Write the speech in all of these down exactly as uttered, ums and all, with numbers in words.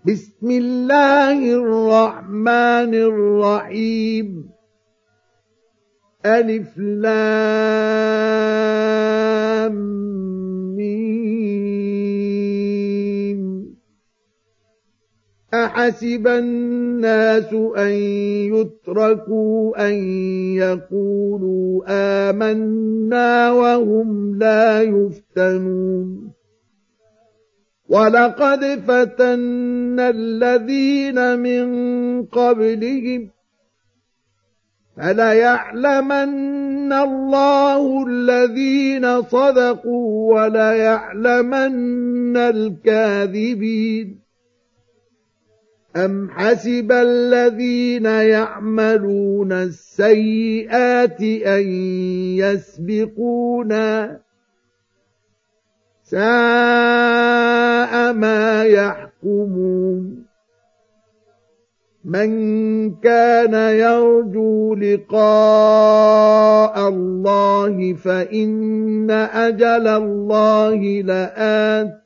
بسم الله الرحمن الرحيم ألف لام ميم أحسب الناس أن يتركوا أن يقولوا آمنا وهم لا يفتنون ولقد فتنا الذين من قبلهم فليعلمن الله الذين صدقوا وليعلمن الكاذبين أم حسب الذين يعملون السيئات أن يسبقونا ساء ما يحكمون من كان يرجو لقاء الله فإن أجل الله لآت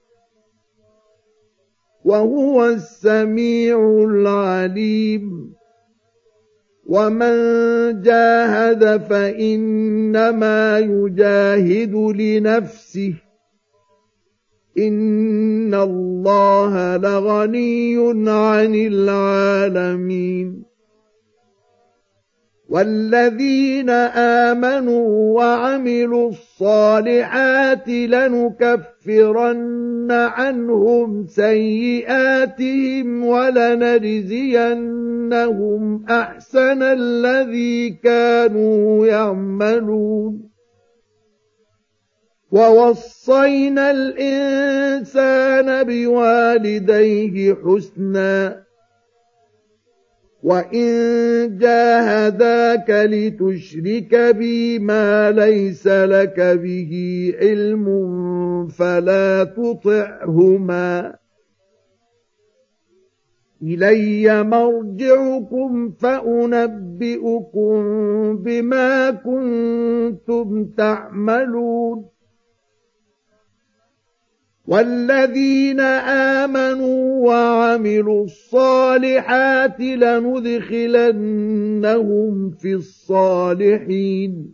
وهو السميع العليم ومن جاهد فإنما يجاهد لنفسه إن الله لغني عن العالمين والذين آمنوا وعملوا الصالحات لنكفرن عنهم سيئاتهم ولنجزينهم أحسن الذي كانوا يعملون ووصينا الإنسان بوالديه حسنا وإن جاهداك لتشرك بي ما ليس لك به علم فلا تطعهما إلي مرجعكم فأنبئكم بما كنتم تعملون والذين آمنوا وعملوا الصالحات لندخلنهم في الصالحين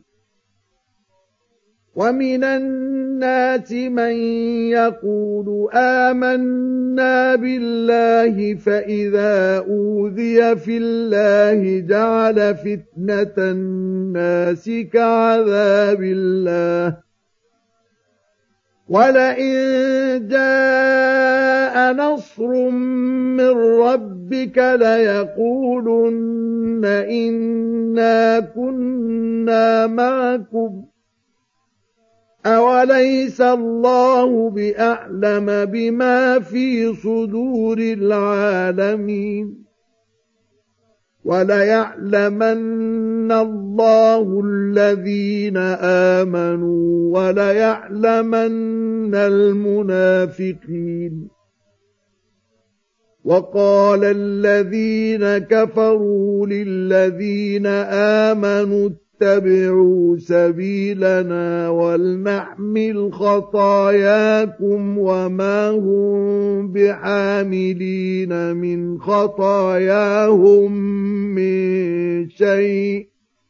ومن الناس من يقول آمنا بالله فإذا أوذي في الله جعل فتنة الناس كعذاب الله ولئن جاء نصر من ربك ليقولن إنا كنا معكم أوليس الله بأعلم بما في صدور العالمين وليعلمن الله الذين آمنوا وليعلمن المنافقين وقال الذين كفروا للذين آمنوا اتبعوا سبيلنا ولنحمل خطاياكم وما هم بحاملين من خطاياهم من شيء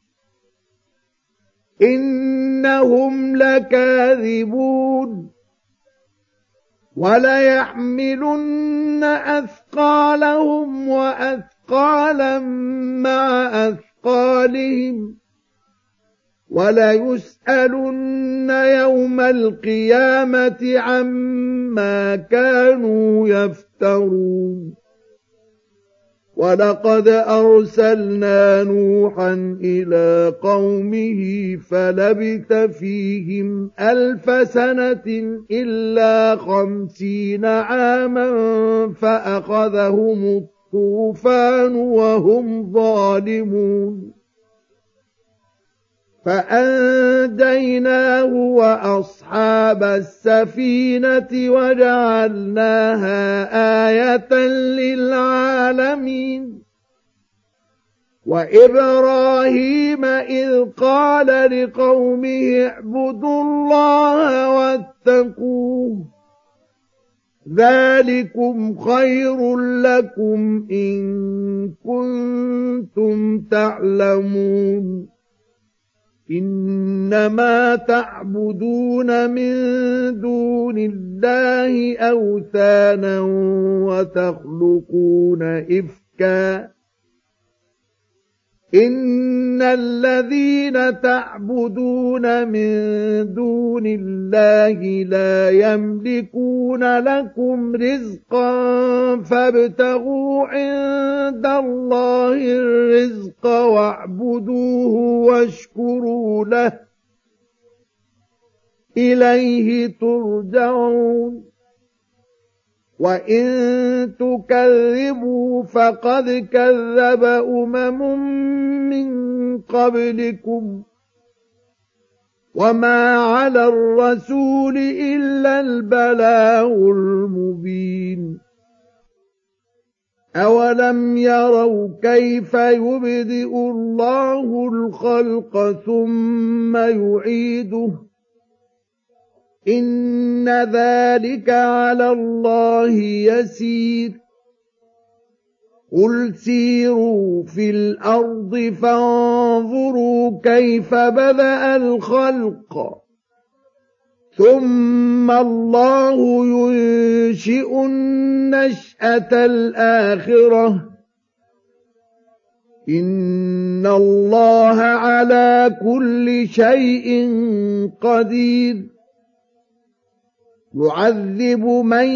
إنهم لكاذبون وليحملن أثقالهم وأثقالا مع أثقالهم وليسألن يوم القيامة عما كانوا يفترون ولقد أرسلنا نوحا إلى قومه فلبث فيهم ألف سنة إلا خمسين عاما فأخذهم الطوفان وهم ظالمون فأنجيناه وأصحاب السفينة وجعلناها آية للعالمين وإبراهيم إذ قال لقومه اعبدوا الله واتقوه ذلكم خير لكم إن كنتم تعلمون إنما تعبدون من دون الله أوثانا وتخلقون إفكا إن الذين تعبدون من دون الله لا يملكون لكم رزقا فابتغوا عند الله الرزق واعبدوه واشكروا له إليه ترجعون وإن تكذبوا فقد كذب أمم من قبلكم وما على الرسول إلا البلاغ المبين أولم يروا كيف يبدئ الله الخلق ثم يعيده إن ذلك على الله يسير قل سيروا في الأرض فانظروا كيف بدأ الخلق ثم الله ينشئ النشأة الآخرة إن الله على كل شيء قدير يعذب من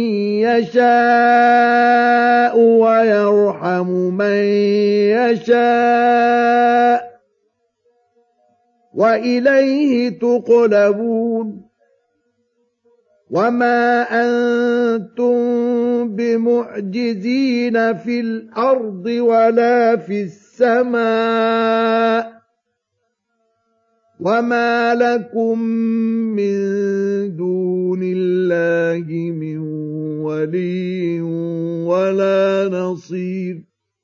يشاء ويرحم من يشاء وإليه تقلبون وما أنتم بمعجزين في الأرض ولا في السماء وما لكم من دون الله من ولي ولا نصير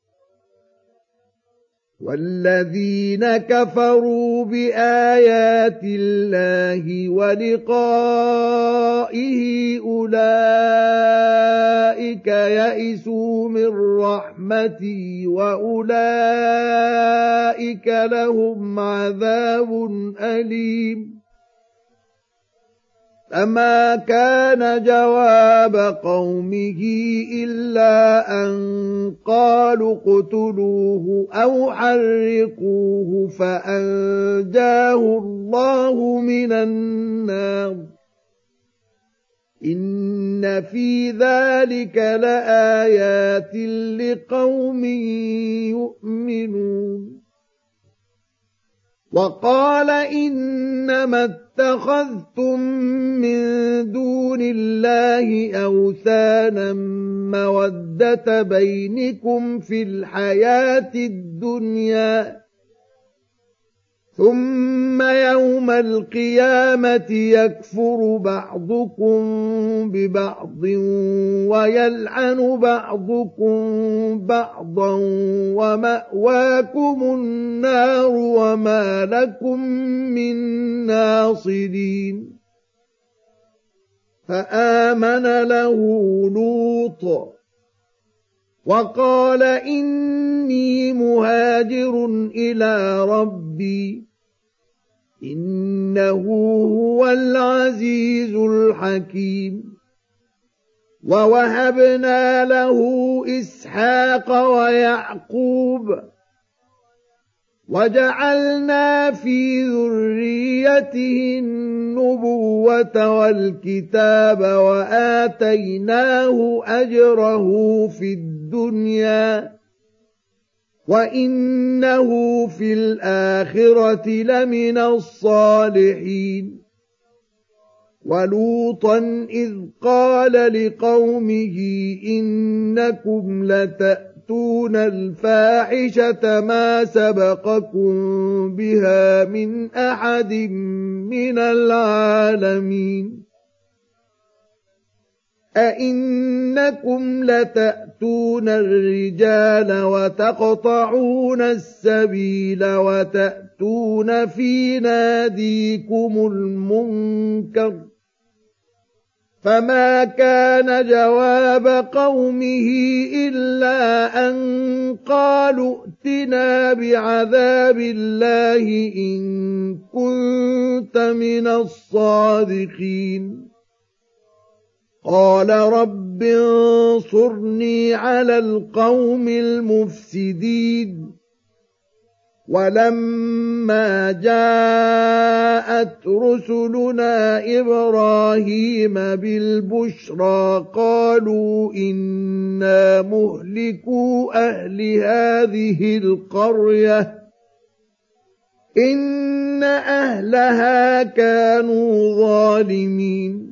والذين كفروا بآيات الله ولقائه أولئك يئسوا من رحمتي وأولئك لهم عذاب أليم فما كان جواب قومه إلا أن قالوا اقتلوه أو حرقوه فأنجاه الله من النار إن في ذلك لآيات لقوم يؤمنون وقال إنما اتخذتم من دون الله أوثانا مودة بينكم في الحياة الدنيا ثم يوم القيامة يكفر بعضكم ببعض ويلعن بعضكم بعضا ومأواكم النار وما لكم من ناصرين فآمن له لوط وقال إني مهاجر إلى ربي إنه هو العزيز الحكيم ووهبنا له إسحاق ويعقوب وجعلنا في ذريته النبوة والكتاب وآتيناه أجره في الدنيا وإنه في الآخرة لمن الصالحين ولوطا إذ قال لقومه إنكم لتأتون الفاحشة ما سبقكم بها من أحد من العالمين أئنكم لتأتون الرجال وتقطعون السبيل وتأتون في ناديكم المنكر فما كان جواب قومه إلا أن قالوا ائتنا بعذاب الله إن كنت من الصادقين قال رب انصرني على القوم المفسدين ولما جاءت رسلنا إبراهيم بالبشرى قالوا إنا مهلكو أهل هذه القرية إن أهلها كانوا ظالمين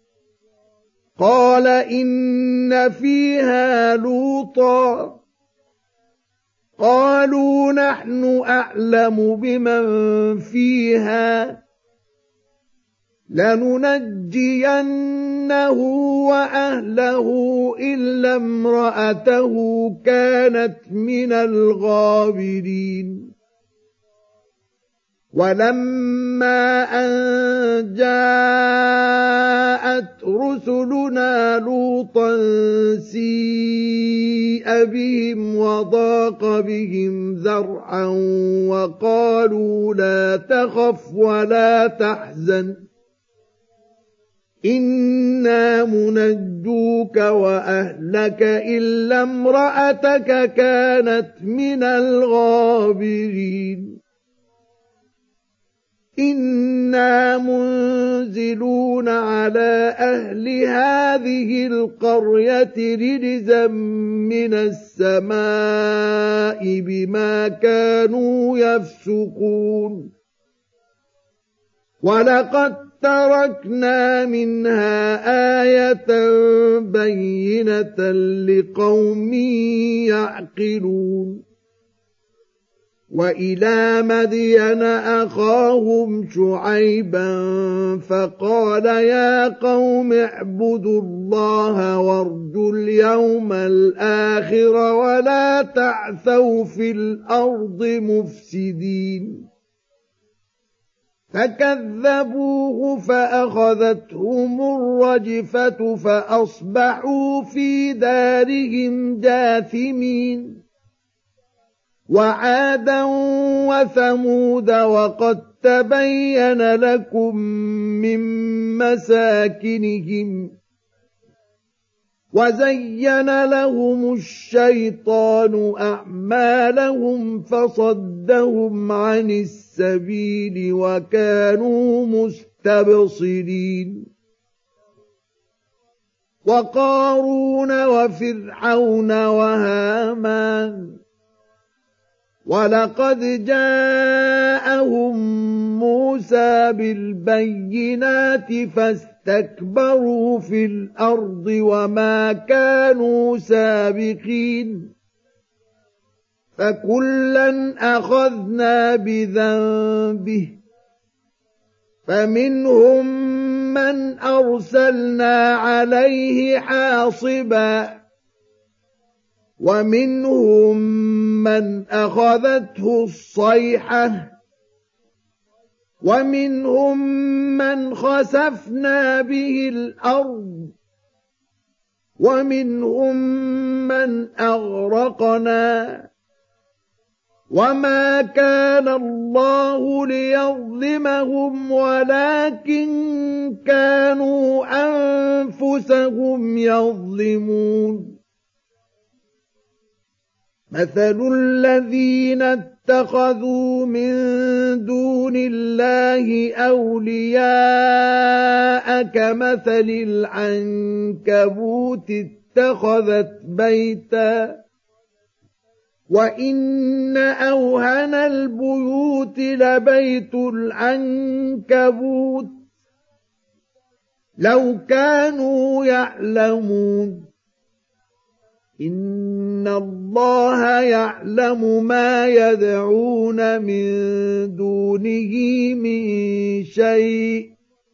قال إن فيها لوطا قالوا نحن أعلم بمن فيها لننجينه وأهله إلا امرأته كانت من الغابرين ولما أن جاءت رسلنا لوطا سيء بهم وضاق بهم ذرعا وقالوا لا تخف ولا تحزن إنا منجوك وأهلك إلا امرأتك كانت من الغابرين إنا منزلون على أهل هذه القرية رجزا من السماء بما كانوا يفسقون ولقد تركنا منها آية بينة لقوم يعقلون وإلى مدين أخاهم شعيبا فقال يا قوم اعبدوا الله وارجوا اليوم الآخر ولا تعثوا في الأرض مفسدين فكذبوه فأخذتهم الرجفة فأصبحوا في دارهم جاثمين وعادا وثمود وقد تبين لكم من مساكنهم وزين لهم الشيطان أعمالهم فصدهم عن السبيل وكانوا مستبصرين وقارون وفرعون وهامان ولقد جاءهم موسى بالبينات فاستكبروا في الأرض وما كانوا سابقين فكلا أخذنا بذنبه فمنهم من أرسلنا عليه حاصبا ومنهم من أخذته الصيحة ومنهم من خسفنا به الأرض ومنهم من أغرقنا وما كان الله ليظلمهم ولكن كانوا أنفسهم يظلمون مثل الذين اتخذوا من دون الله أولياء كمثل العنكبوت اتخذت بيتا وإن أوهن البيوت لبيت العنكبوت لو كانوا يعلمون إن الله يعلم ما يدعون من دونه من شيء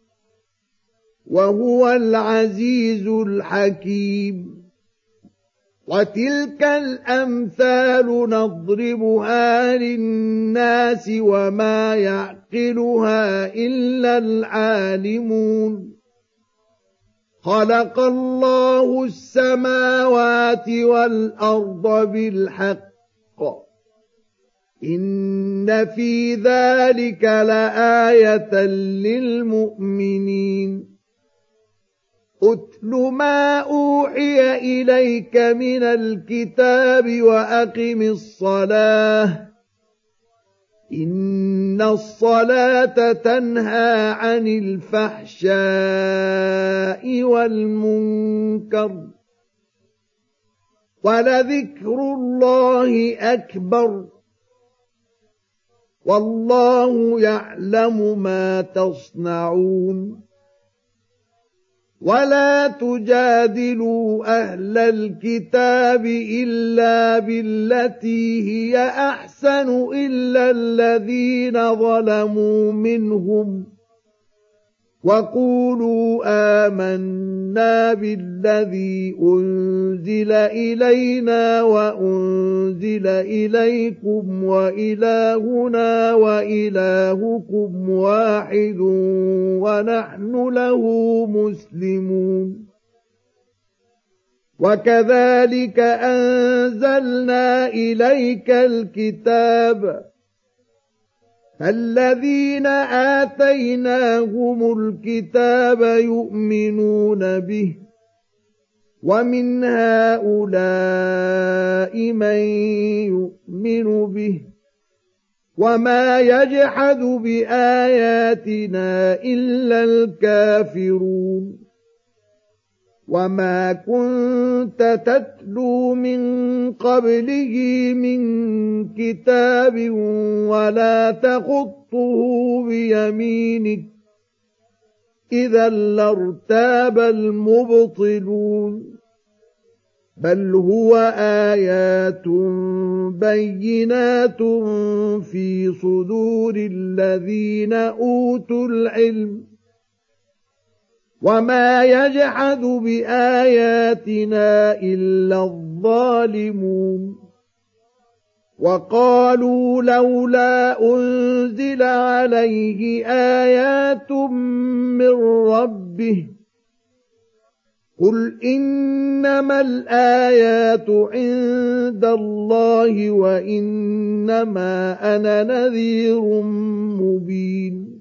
وهو العزيز الحكيم وتلك الأمثال نضربها للناس وما يعقلها إلا العالمون خلق الله السماوات والأرض بالحق إن في ذلك لآية للمؤمنين أتل ما أوحي إليك من الكتاب وأقم الصلاة إن الصلاة تنهى عن الفحشاء والمنكر ولذكر الله أكبر والله يعلم ما تصنعون ولا تجادلوا أهل الكتاب إلا بالتي هي أحسن إلا الذين ظلموا منهم وقولوا آمنا بالذي أنزل إلينا وأنزل إليكم وإلهنا وإلهكم واحد ونحن له مسلمون وكذلك أنزلنا إليك الكتاب فالذين آتيناهم الكتاب يؤمنون به ومن هؤلاء من يؤمن به وما يجحد بآياتنا إلا الكافرون وما كنت تتلو من قبله من كتاب ولا تخطه بيمينك إذا لارتاب المبطلون بل هو آيات بينات في صدور الذين أوتوا العلم وما يجحد بآياتنا إلا الظالمون وقالوا لولا أنزل عليه آيات من ربه قل إنما الآيات عند الله وإنما أنا نذير مبين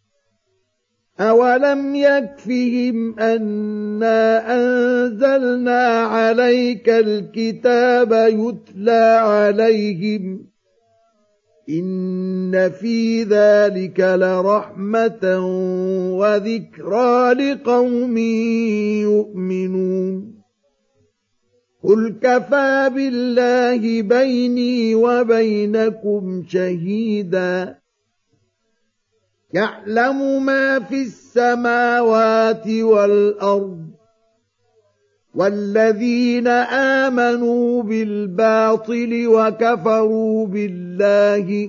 أولم يكفهم أنا أنزلنا عليك الكتاب يتلى عليهم إن في ذلك لرحمة وذكرى لقوم يؤمنون قل كفى بالله بيني وبينكم شهيدا يعلم ما في السماوات والأرض والذين آمنوا بالباطل وكفروا بالله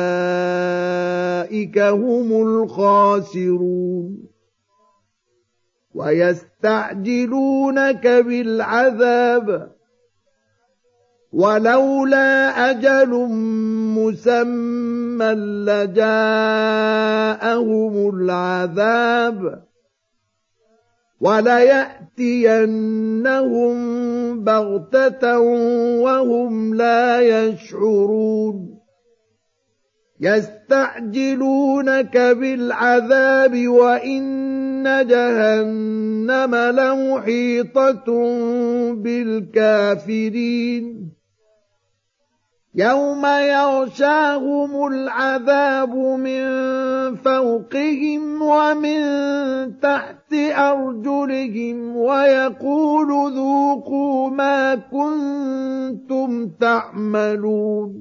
أولئك هم الخاسرون ويستعجلونك بالعذاب ولولا أجل مسمى لجاءهم العذاب وليأتينهم بغتة وهم لا يشعرون يستعجلونك بالعذاب وإن جهنم لمحيطة بالكافرين يوم يغشاهم العذاب من فوقهم ومن تحت أرجلهم ويقول ذوقوا ما كنتم تعملون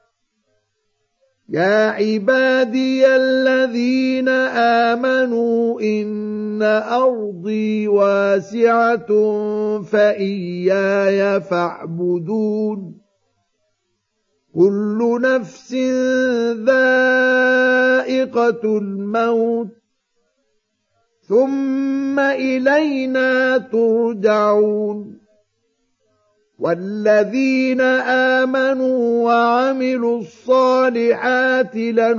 يا عبادي الذين آمنوا إن أرضي واسعة فإياي فاعبدون كل نفس ذائقة الموت ثم إلينا ترجعون والذين آمنوا وعملوا الصالحات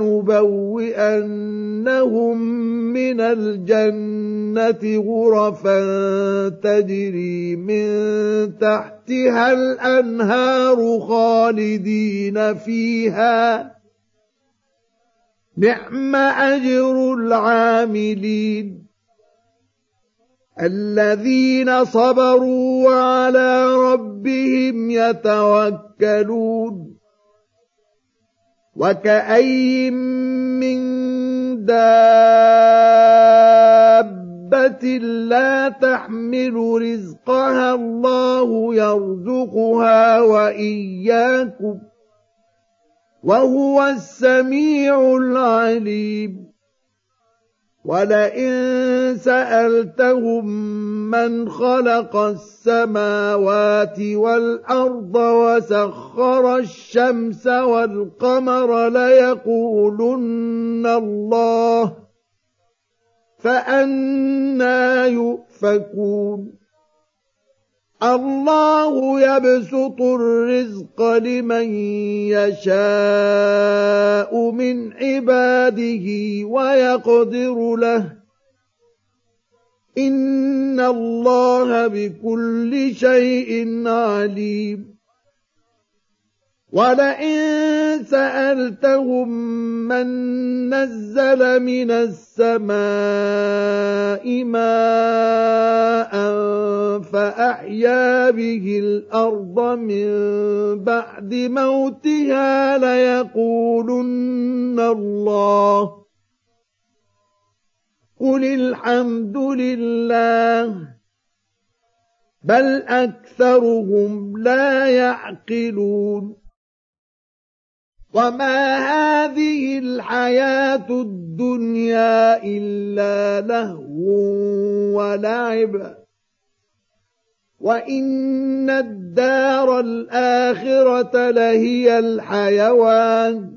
لنبوئنهم من الجنة غرفا تجري من تحتها الأنهار خالدين فيها نعم أجر العاملين الذين صبروا وعلى ربهم يتوكلون وكأين من دابة لا تحمل رزقها الله يرزقها وإياكم وهو السميع العليم ولئن سألتهم من خلق السماوات والأرض وسخر الشمس والقمر ليقولن الله فأنى يؤفكون الله يبسط الرزق لمن يشاء من عباده ويقدر له إن الله بكل شيء عليم ولئن سألتهم من نزل من السماء ماء فأحيا به الأرض من بعد موتها ليقولن الله قل الحمد لله بل أكثرهم لا يعقلون وما هذه الحياة الدنيا إلا لهو ولعب وإن الدار الآخرة لهي الحيوان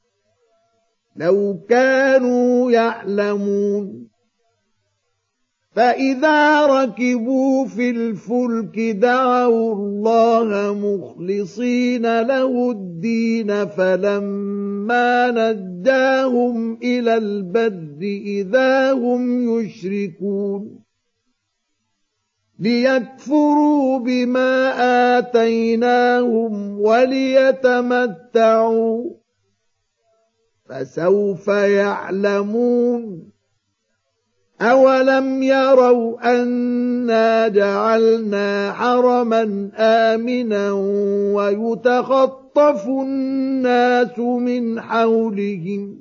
لو كانوا يعلمون فإذا ركبوا في الفلك دعوا الله مخلصين له الدين فلما نجاهم إلى البر إذا هم يشركون ليكفروا بما آتيناهم وليتمتعوا فسوف يعلمون أولم يروا أنا جعلنا حرما آمنا ويتخطف الناس من حولهم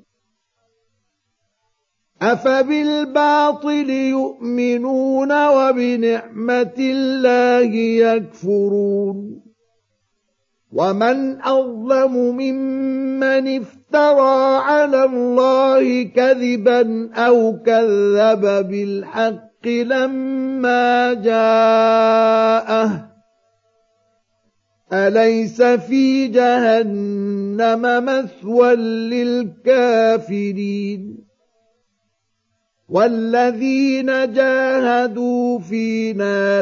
أفبالباطل يؤمنون وبنعمة الله يكفرون ومن أظلم ممن افترى على الله كذبا أو كذب بالحق لما جاءه أليس في جهنم مثوى للكافرين والذين جاهدوا فينا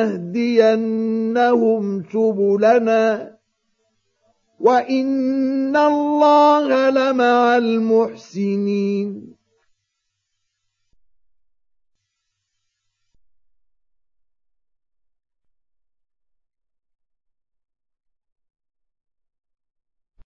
لنهدينهم سبلنا وإن الله لمع المحسنين